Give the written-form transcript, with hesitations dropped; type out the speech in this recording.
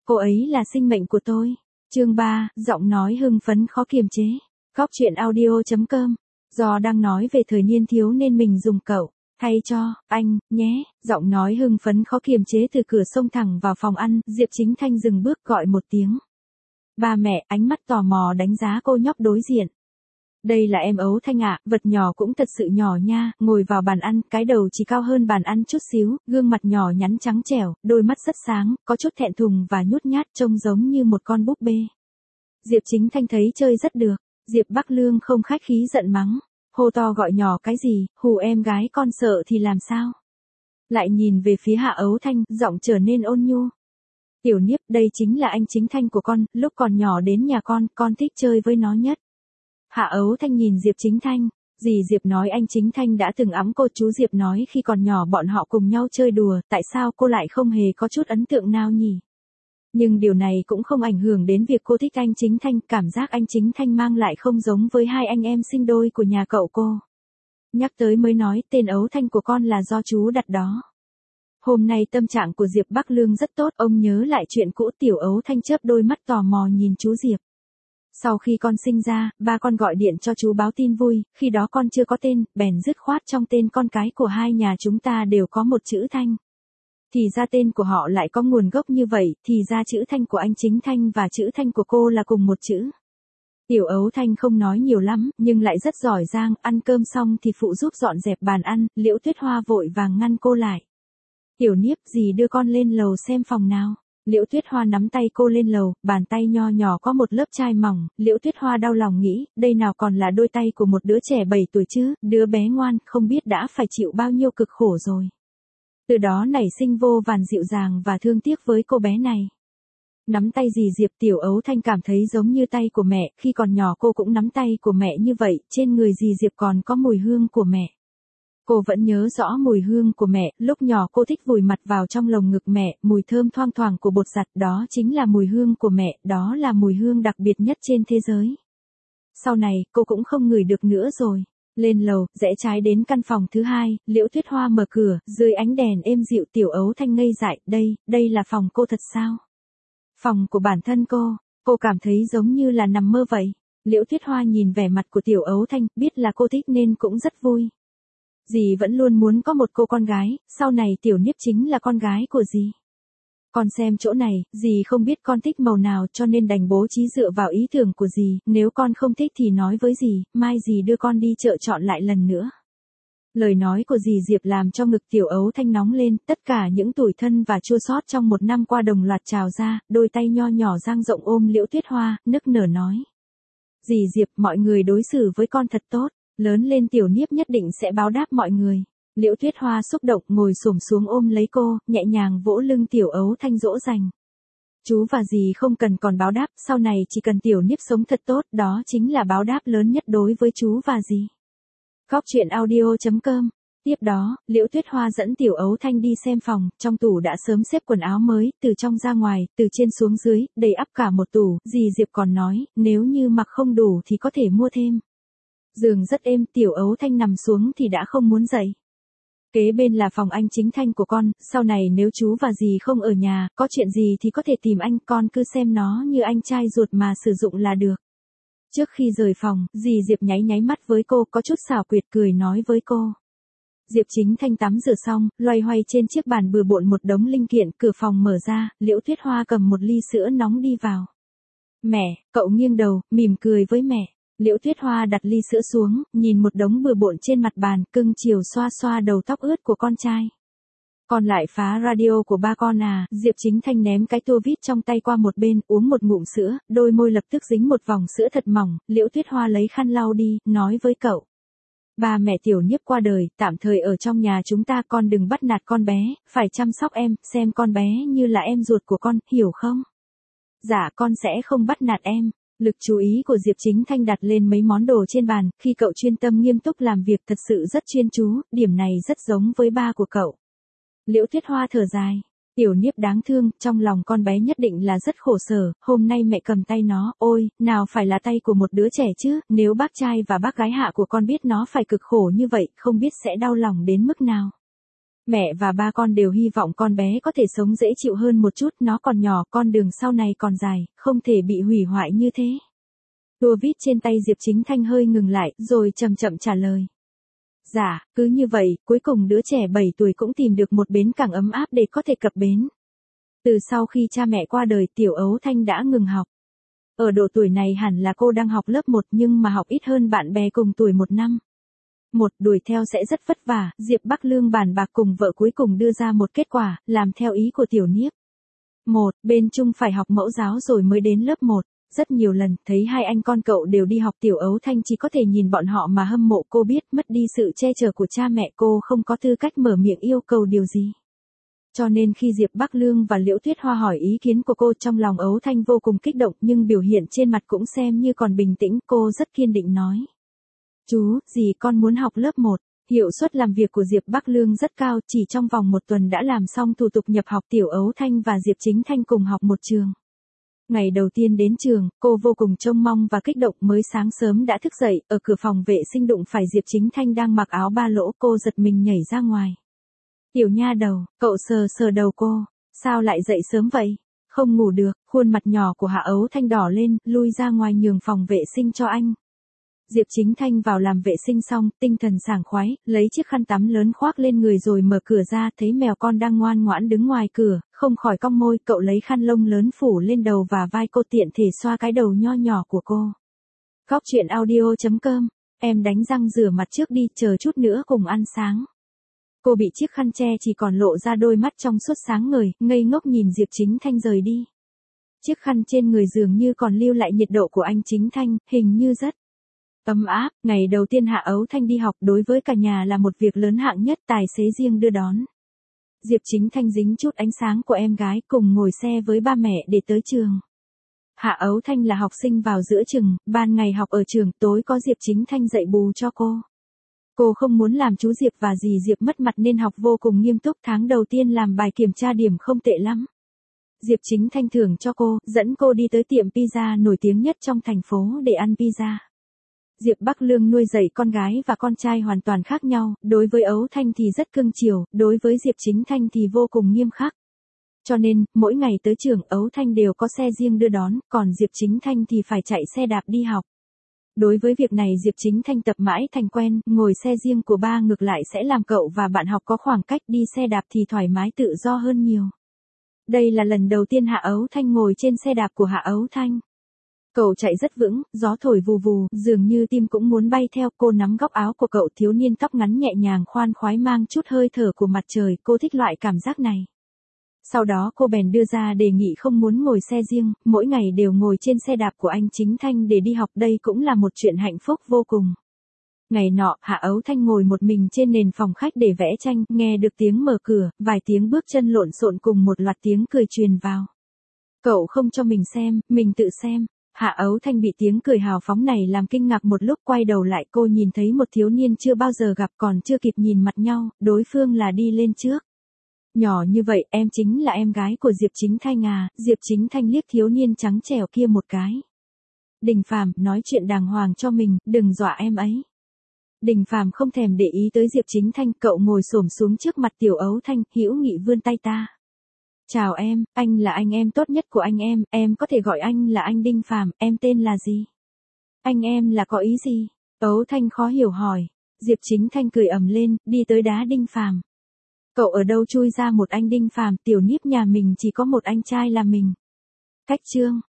Cô ấy là sinh mệnh của tôi. Chương 3, giọng nói hưng phấn khó kiềm chế. Góc truyện audio.com. Do đang nói về thời niên thiếu nên mình dùng cậu, thay cho, anh, nhé. Giọng nói hưng phấn khó kiềm chế từ cửa xông thẳng vào phòng ăn, Diệp Chính Thanh dừng bước gọi một tiếng. Ba mẹ, ánh mắt tò mò đánh giá cô nhóc đối diện. Đây là em Ấu Thanh ạ, vật nhỏ cũng thật sự nhỏ nha, ngồi vào bàn ăn, cái đầu chỉ cao hơn bàn ăn chút xíu, gương mặt nhỏ nhắn trắng trẻo, đôi mắt rất sáng, có chút thẹn thùng và nhút nhát trông giống như một con búp bê. Diệp Chính Thanh thấy chơi rất được, Diệp Bắc Lương không khách khí giận mắng, hô to gọi nhỏ cái gì, hù em gái con sợ thì làm sao. Lại nhìn về phía Hạ Ấu Thanh, giọng trở nên ôn nhu. Tiểu Niếp, đây chính là anh Chính Thanh của con, lúc còn nhỏ đến nhà con thích chơi với nó nhất. Hạ Ấu Thanh nhìn Diệp Chính Thanh, dì Diệp nói anh Chính Thanh đã từng ẵm cô, chú Diệp nói khi còn nhỏ bọn họ cùng nhau chơi đùa, tại sao cô lại không hề có chút ấn tượng nào nhỉ? Nhưng điều này cũng không ảnh hưởng đến việc cô thích anh Chính Thanh, cảm giác anh Chính Thanh mang lại không giống với hai anh em sinh đôi của nhà cậu cô. Nhắc tới mới nói tên Ấu Thanh của con là do chú đặt đó. Hôm nay tâm trạng của Diệp Bắc Lương rất tốt, ông nhớ lại chuyện cũ. Tiểu Ấu Thanh chớp đôi mắt tò mò nhìn chú Diệp. Sau khi con sinh ra, ba con gọi điện cho chú báo tin vui, khi đó con chưa có tên, bèn dứt khoát trong tên con cái của hai nhà chúng ta đều có một chữ Thanh. Thì ra tên của họ lại có nguồn gốc như vậy, thì ra chữ Thanh của anh Chính Thanh và chữ Thanh của cô là cùng một chữ. Tiểu Ấu Thanh không nói nhiều lắm, nhưng lại rất giỏi giang, ăn cơm xong thì phụ giúp dọn dẹp bàn ăn, Liễu Tuyết Hoa vội vàng ngăn cô lại. Tiểu Niếp, dì đưa con lên lầu xem phòng nào. Liễu Tuyết Hoa nắm tay cô lên lầu, bàn tay nho nhỏ có một lớp chai mỏng, Liễu Tuyết Hoa đau lòng nghĩ, đây nào còn là đôi tay của một đứa trẻ 7 tuổi chứ, đứa bé ngoan, không biết đã phải chịu bao nhiêu cực khổ rồi. Từ đó nảy sinh vô vàn dịu dàng và thương tiếc với cô bé này. Nắm tay dì Diệp, Tiểu Ấu Thanh cảm thấy giống như tay của mẹ, khi còn nhỏ cô cũng nắm tay của mẹ như vậy, trên người dì Diệp còn có mùi hương của mẹ. Cô vẫn nhớ rõ mùi hương của mẹ, lúc nhỏ cô thích vùi mặt vào trong lồng ngực mẹ, mùi thơm thoang thoảng của bột giặt, đó chính là mùi hương của mẹ, đó là mùi hương đặc biệt nhất trên thế giới. Sau này, cô cũng không ngửi được nữa rồi. Lên lầu, rẽ trái đến căn phòng thứ hai, Liễu Tuyết Hoa mở cửa, dưới ánh đèn êm dịu. Tiểu Ấu Thanh ngây dại, đây là phòng cô thật sao? Phòng của bản thân cô cảm thấy giống như là nằm mơ vậy. Liễu Tuyết Hoa nhìn vẻ mặt của Tiểu Ấu Thanh, biết là cô thích nên cũng rất vui. Dì vẫn luôn muốn có một cô con gái, sau này Tiểu Niếp chính là con gái của dì. Con xem chỗ này, dì không biết con thích màu nào cho nên đành bố trí dựa vào ý tưởng của dì, nếu con không thích thì nói với dì, mai dì đưa con đi chợ chọn lại lần nữa. Lời nói của dì Diệp làm cho ngực Tiểu Ấu Thanh nóng lên, tất cả những tủi thân và chua xót trong một năm qua đồng loạt trào ra, đôi tay nho nhỏ dang rộng ôm Liễu Tuyết Hoa, nức nở nói. Dì Diệp, mọi người đối xử với con thật tốt. Lớn lên Tiểu Niếp nhất định sẽ báo đáp mọi người. Liễu Tuyết Hoa xúc động ngồi xổm xuống ôm lấy cô, nhẹ nhàng vỗ lưng Tiểu Ấu Thanh dỗ dành. Chú và dì không cần còn báo đáp, sau này chỉ cần Tiểu Niếp sống thật tốt, đó chính là báo đáp lớn nhất đối với chú và dì. Góc truyện audio.com. Tiếp đó, Liễu Tuyết Hoa dẫn Tiểu Ấu Thanh đi xem phòng, trong tủ đã sớm xếp quần áo mới, từ trong ra ngoài, từ trên xuống dưới, đầy ắp cả một tủ, dì Diệp còn nói, nếu như mặc không đủ thì có thể mua thêm. Giường rất êm, Tiểu Ấu Thanh nằm xuống thì đã không muốn dậy. Kế bên là phòng anh Chính Thanh của con, sau này nếu chú và dì không ở nhà, có chuyện gì thì có thể tìm anh, con cứ xem nó như anh trai ruột mà sử dụng là được. Trước khi rời phòng, dì Diệp nháy mắt với cô, có chút xảo quyệt cười nói với cô. Diệp Chính Thanh tắm rửa xong, loay hoay trên chiếc bàn bừa bộn một đống linh kiện, cửa phòng mở ra, Liễu Tuyết Hoa cầm một ly sữa nóng đi vào. Mẹ, cậu nghiêng đầu, mỉm cười với mẹ. Liễu Tuyết Hoa đặt ly sữa xuống, nhìn một đống bừa bộn trên mặt bàn, cưng chiều xoa xoa đầu tóc ướt của con trai. Con lại phá radio của ba con à? Diệp Chính Thanh ném cái tua vít trong tay qua một bên, uống một ngụm sữa, đôi môi lập tức dính một vòng sữa thật mỏng. Liễu Tuyết Hoa lấy khăn lau đi, nói với cậu. Ba mẹ Tiểu Niếp qua đời, tạm thời ở trong nhà chúng ta, con đừng bắt nạt con bé, phải chăm sóc em, xem con bé như là em ruột của con, hiểu không? Dạ con sẽ không bắt nạt em. Lực chú ý của Diệp Chính Thanh đặt lên mấy món đồ trên bàn, khi cậu chuyên tâm nghiêm túc làm việc thật sự rất chuyên chú, điểm này rất giống với ba của cậu. Liễu Tuyết Hoa thở dài, Tiểu Niếp đáng thương, trong lòng con bé nhất định là rất khổ sở, hôm nay mẹ cầm tay nó, ôi, nào phải là tay của một đứa trẻ chứ, nếu bác trai và bác gái Hạ của con biết nó phải cực khổ như vậy, không biết sẽ đau lòng đến mức nào. Mẹ và ba con đều hy vọng con bé có thể sống dễ chịu hơn một chút, nó còn nhỏ, con đường sau này còn dài, không thể bị hủy hoại như thế. Tua vít trên tay Diệp Chính Thanh hơi ngừng lại, rồi chậm chậm trả lời. Dạ, cứ như vậy, cuối cùng đứa trẻ 7 tuổi cũng tìm được một bến cảng ấm áp để có thể cập bến. Từ sau khi cha mẹ qua đời, Tiểu Ấu Thanh đã ngừng học. Ở độ tuổi này hẳn là cô đang học lớp 1 nhưng mà học ít hơn bạn bè cùng tuổi 1 năm. Đuổi theo sẽ rất vất vả, Diệp Bắc Lương bàn bạc cùng vợ cuối cùng đưa ra một kết quả, làm theo ý của Tiểu Niếp. Bên Trung phải học mẫu giáo rồi mới đến lớp 1. Rất nhiều lần, thấy hai anh con cậu đều đi học, Tiểu Ấu Thanh chỉ có thể nhìn bọn họ mà hâm mộ. Cô biết mất đi sự che chở của cha mẹ, cô không có tư cách mở miệng yêu cầu điều gì. Cho nên khi Diệp Bắc Lương và Liễu Tuyết Hoa hỏi ý kiến của cô, trong lòng Ấu Thanh vô cùng kích động nhưng biểu hiện trên mặt cũng xem như còn bình tĩnh. Cô rất kiên định nói. Chú, dì con muốn học lớp 1. Hiệu suất làm việc của Diệp Bắc Lương rất cao, chỉ trong vòng 1 tuần đã làm xong thủ tục nhập học. Tiểu Ấu Thanh và Diệp Chính Thanh cùng học một trường. Ngày đầu tiên đến trường, cô vô cùng trông mong và kích động, mới sáng sớm đã thức dậy, ở cửa phòng vệ sinh đụng phải Diệp Chính Thanh đang mặc áo ba lỗ, cô giật mình nhảy ra ngoài. Tiểu nha đầu, cậu sờ sờ đầu cô, sao lại dậy sớm vậy? Không ngủ được, khuôn mặt nhỏ của Hạ Ấu Thanh đỏ lên, lui ra ngoài nhường phòng vệ sinh cho anh. Diệp Chính Thanh vào làm vệ sinh xong, tinh thần sảng khoái, lấy chiếc khăn tắm lớn khoác lên người rồi mở cửa ra, thấy mèo con đang ngoan ngoãn đứng ngoài cửa, không khỏi cong môi, cậu lấy khăn lông lớn phủ lên đầu và vai cô, tiện thể xoa cái đầu nho nhỏ của cô. Góc truyện audio.com, em đánh răng rửa mặt trước đi, chờ chút nữa cùng ăn sáng. Cô bị chiếc khăn che chỉ còn lộ ra đôi mắt trong suốt sáng ngời, ngây ngốc nhìn Diệp Chính Thanh rời đi. Chiếc khăn trên người dường như còn lưu lại nhiệt độ của anh Chính Thanh, hình như rất ấm áp. Ngày đầu tiên Hạ Ấu Thanh đi học đối với cả nhà là một việc lớn hạng nhất, tài xế riêng đưa đón. Diệp Chính Thanh dính chút ánh sáng của em gái, cùng ngồi xe với ba mẹ để tới trường. Hạ Ấu Thanh là học sinh vào giữa chừng, ban ngày học ở trường, tối có Diệp Chính Thanh dạy bù cho cô. Cô không muốn làm chú Diệp và dì Diệp mất mặt nên học vô cùng nghiêm túc, tháng đầu tiên làm bài kiểm tra điểm không tệ lắm. Diệp Chính Thanh thưởng cho cô, dẫn cô đi tới tiệm pizza nổi tiếng nhất trong thành phố để ăn pizza. Diệp Bắc Lương nuôi dạy con gái và con trai hoàn toàn khác nhau, đối với Ấu Thanh thì rất cưng chiều, đối với Diệp Chính Thanh thì vô cùng nghiêm khắc. Cho nên, mỗi ngày tới trường Ấu Thanh đều có xe riêng đưa đón, còn Diệp Chính Thanh thì phải chạy xe đạp đi học. Đối với việc này Diệp Chính Thanh tập mãi thành quen, ngồi xe riêng của ba ngược lại sẽ làm cậu và bạn học có khoảng cách, đi xe đạp thì thoải mái tự do hơn nhiều. Đây là lần đầu tiên Hạ Ấu Thanh ngồi trên xe đạp của Hạ Ấu Thanh. Cậu chạy rất vững, gió thổi vù vù, dường như tim cũng muốn bay theo. Cô nắm góc áo của cậu, thiếu niên tóc ngắn nhẹ nhàng khoan khoái mang chút hơi thở của mặt trời, cô thích loại cảm giác này. Sau đó cô bèn đưa ra đề nghị không muốn ngồi xe riêng, mỗi ngày đều ngồi trên xe đạp của anh Chính Thanh để đi học, đây cũng là một chuyện hạnh phúc vô cùng. Ngày nọ, Hạ Ấu Thanh ngồi một mình trên nền phòng khách để vẽ tranh, nghe được tiếng mở cửa, vài tiếng bước chân lộn xộn cùng một loạt tiếng cười truyền vào. Cậu không cho mình xem, mình tự xem. Hạ Ấu Thanh bị tiếng cười hào phóng này làm kinh ngạc một lúc, quay đầu lại cô nhìn thấy một thiếu niên chưa bao giờ gặp, còn chưa kịp nhìn mặt nhau, đối phương là đi lên trước. Nhỏ như vậy, em chính là em gái của Diệp Chính Thanh à? Diệp Chính Thanh liếc thiếu niên trắng trẻo kia một cái. Đình Phàm, nói chuyện đàng hoàng cho mình, đừng dọa em ấy. Đình Phàm không thèm để ý tới Diệp Chính Thanh, cậu ngồi xổm xuống trước mặt Tiểu Ấu Thanh, hữu nghị vươn tay ta. Chào em, anh là anh em tốt nhất của anh em có thể gọi anh là anh Đinh Phàm, em tên là gì? Anh em là có ý gì? Ấu Thanh khó hiểu hỏi. Diệp Chính Thanh cười ầm lên, đi tới đá Đinh Phàm. Cậu ở đâu chui ra một anh Đinh Phàm, Tiểu Niếp nhà mình chỉ có một anh trai là mình. Cách chương.